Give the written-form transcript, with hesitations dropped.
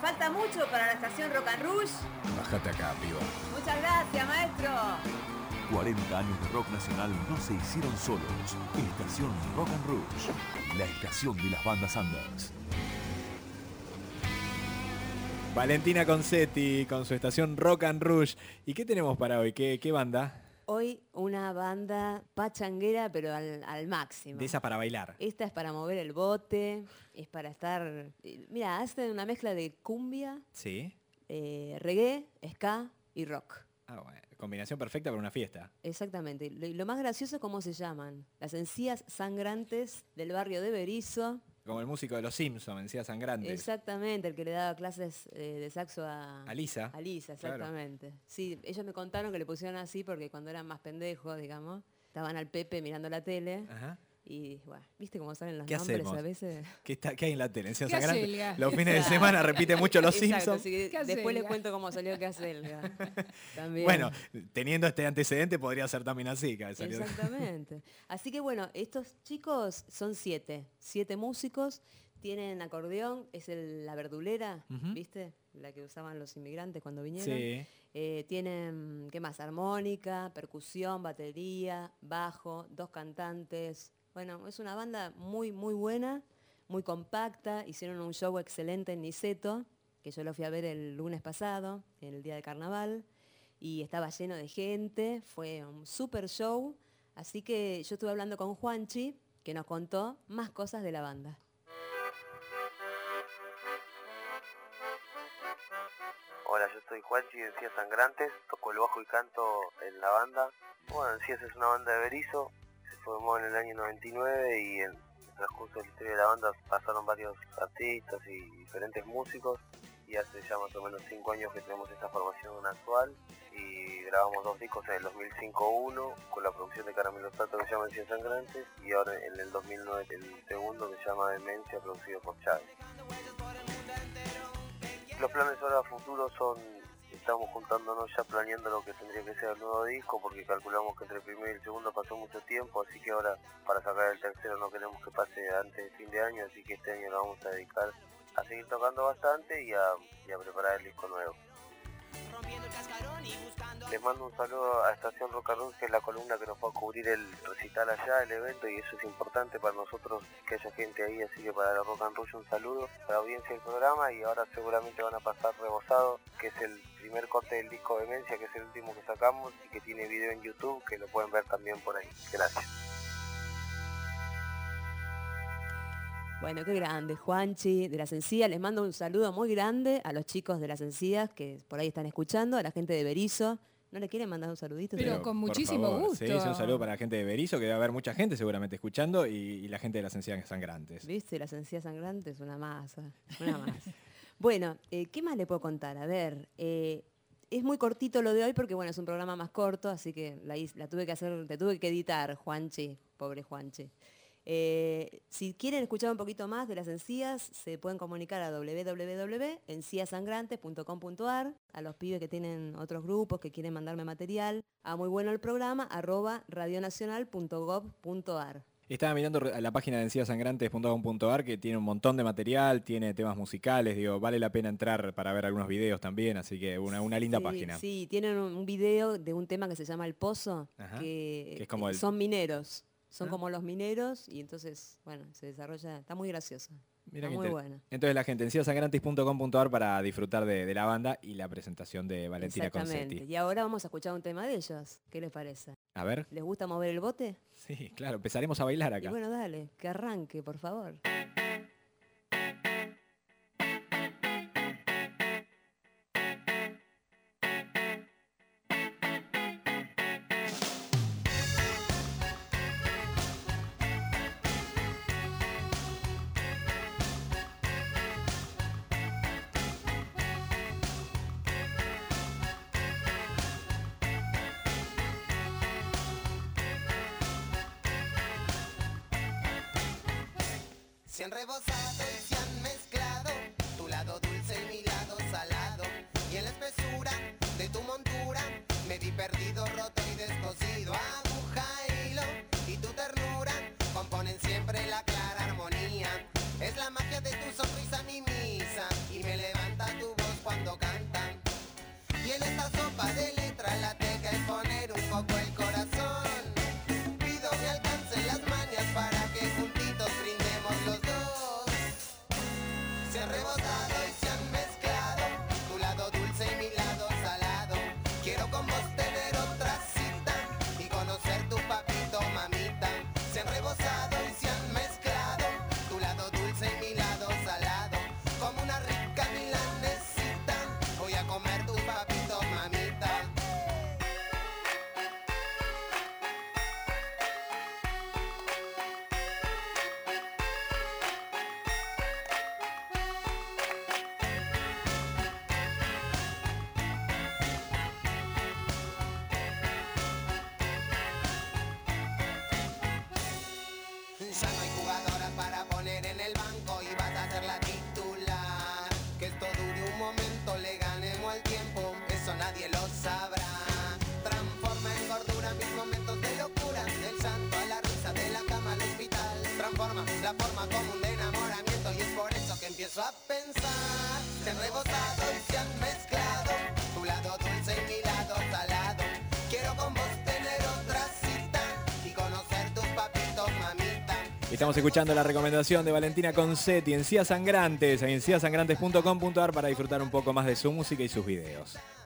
falta mucho para la estación Rock and Rouge. Bájate acá, piba. Muchas gracias, maestro. 40 años de rock nacional no se hicieron solos. Estación Rock and Rouge, la estación de las bandas Anders. Valentina Concetti con su estación Rock and Rouge. ¿Y qué tenemos para hoy? ¿Qué banda? Hoy una banda pachanguera, pero al máximo. De esa para bailar. Esta es para mover el bote, es para estar... Mira, hacen una mezcla de cumbia, Sí. reggae, ska y rock. Ah, bueno. Combinación perfecta para una fiesta. Exactamente. Y lo más gracioso es cómo se llaman. Las Encías Sangrantes del barrio de Berisso. Como el músico de Los Simpsons, Encías Sangrantes. Exactamente, el que le daba clases de saxo a Lisa. A Lisa, exactamente. Claro. Sí, ellos me contaron que le pusieron así porque cuando eran más pendejos, digamos, estaban al Pepe mirando la tele. Ajá. Y, bueno, ¿viste cómo salen los ¿Qué nombres hacemos? A veces? ¿Qué hay en la tele? Encías ¿Qué hace Sangrantes. Elga? Los fines de semana repite mucho Los Simpsons. Sí, ¿Qué hace después les Elga? cuento cómo salió que hace Elga. También. Bueno, teniendo este antecedente podría ser también así. Exactamente. Así que bueno, estos chicos son 7 músicos, tienen acordeón, es la verdulera, ¿viste? La que usaban los inmigrantes cuando vinieron. Sí. Tienen, ¿qué más? Armónica, percusión, batería, bajo, 2 cantantes. Bueno, es una banda muy, muy buena, muy compacta. Hicieron un show excelente en Niceto, que yo lo fui a ver el lunes pasado, en el día de carnaval, y estaba lleno de gente, fue un super show. Así que yo estuve hablando con Juanchi, que nos contó más cosas de la banda. Hola, yo soy Juanchi de Encías Sangrantes, toco el bajo y canto en la banda. Bueno, Encías es una banda de Berisso, se formó en el año 99 y en el transcurso de la historia de la banda pasaron varios artistas y diferentes músicos y hace ya más o menos 5 años que tenemos esta formación actual y grabamos 2 discos en el 2005 uno con la producción de Caramelo Santo que se llama Encías Sangrantes y ahora en el 2009 el segundo que se llama Demencia producido por Chávez. Los planes ahora a futuro son, estamos juntándonos ya planeando lo que tendría que ser el nuevo disco porque calculamos que entre el primero y el segundo pasó mucho tiempo, así que ahora para sacar el tercero no queremos que pase antes de fin de año, así que este año lo vamos a dedicar a seguir tocando bastante y a preparar el disco nuevo. Les mando un saludo a Estación Rock and Rouge, que es la columna que nos va a cubrir el recital allá, el evento, y eso es importante para nosotros que haya gente ahí, así que para la Rock and Rouge un saludo a la audiencia del programa y ahora seguramente van a pasar Rebosado, que es el primer corte del disco Demencia, que es el último que sacamos y que tiene video en YouTube, que lo pueden ver también por ahí. Gracias. Bueno, qué grande, Juanchi de Las Encías. Les mando un saludo muy grande a los chicos de Las Encías que por ahí están escuchando, a la gente de Berisso. ¿No le quieren mandar un saludito? Pero con por muchísimo favor, gusto. Sí, un saludo para la gente de Berisso, que debe haber mucha gente seguramente escuchando, y la gente de Las Encías Sangrantes. ¿Viste? Las Encías Sangrantes, una masa. Bueno, ¿qué más le puedo contar? A ver, es muy cortito lo de hoy porque, bueno, es un programa más corto, así que la tuve que hacer, te tuve que editar, Juanchi, pobre Juanchi. Si quieren escuchar un poquito más de Las Encías, se pueden comunicar a www.enciasangrantes.com.ar, a los pibes que tienen otros grupos que quieren mandarme material, a muy bueno el programa, @radionacional.gov.ar. Estaba mirando la página de enciasangrantes.com.ar que tiene un montón de material, tiene temas musicales, digo, vale la pena entrar para ver algunos videos también, así que una linda página. Sí, tienen un video de un tema que se llama El Pozo, Ajá, que es como son mineros. Son como los mineros y entonces, bueno, se desarrolla, está muy gracioso. Mira está muy bueno. Entonces la gente en enciasangrantes.com.ar para disfrutar de la banda y la presentación de Valentina Concetti. Y ahora vamos a escuchar un tema de ellos. ¿Qué les parece? A ver. ¿Les gusta mover el bote? Sí, claro, empezaremos a bailar acá. Y bueno, dale, que arranque, por favor. Se han rebosado y se han mezclado, tu lado dulce y mi lado salado. Y en la espesura de tu montura me vi perdido, roto y descosido. Aguja e hilo y tu ternura componen siempre la clara armonía. Es la magia de tu sonrisa mi misa y me levanta tu se han rebotado y se han mezclado, tu lado dulce y mi lado salado. Quiero con vos tener otra cita y conocer tu papito, mamita. Se han rebosado y se han mezclado, tu lado dulce y mi lado salado. Como una rica milanesita, voy a comer tu papito, mamita. Ya no hay jugadoras para poner en el banco y vas a ser la titular. Que esto dure un momento, le ganemos al tiempo, eso nadie lo sabrá. Transforma en gordura mis momentos de locura, del llanto a la risa, de la cama al hospital. Transforma la forma común de enamoramiento y es por eso que empiezo a pensar. Se han rebotado y se han mezclado, tu lado dulce y mi lado salado. Quiero con vos tener otra cita y conocer tus papitos, mamita. Estamos escuchando la recomendación de Valentina Concetti, Encías Sangrantes, en enciasangrantes.com.ar para disfrutar un poco más de su música y sus videos.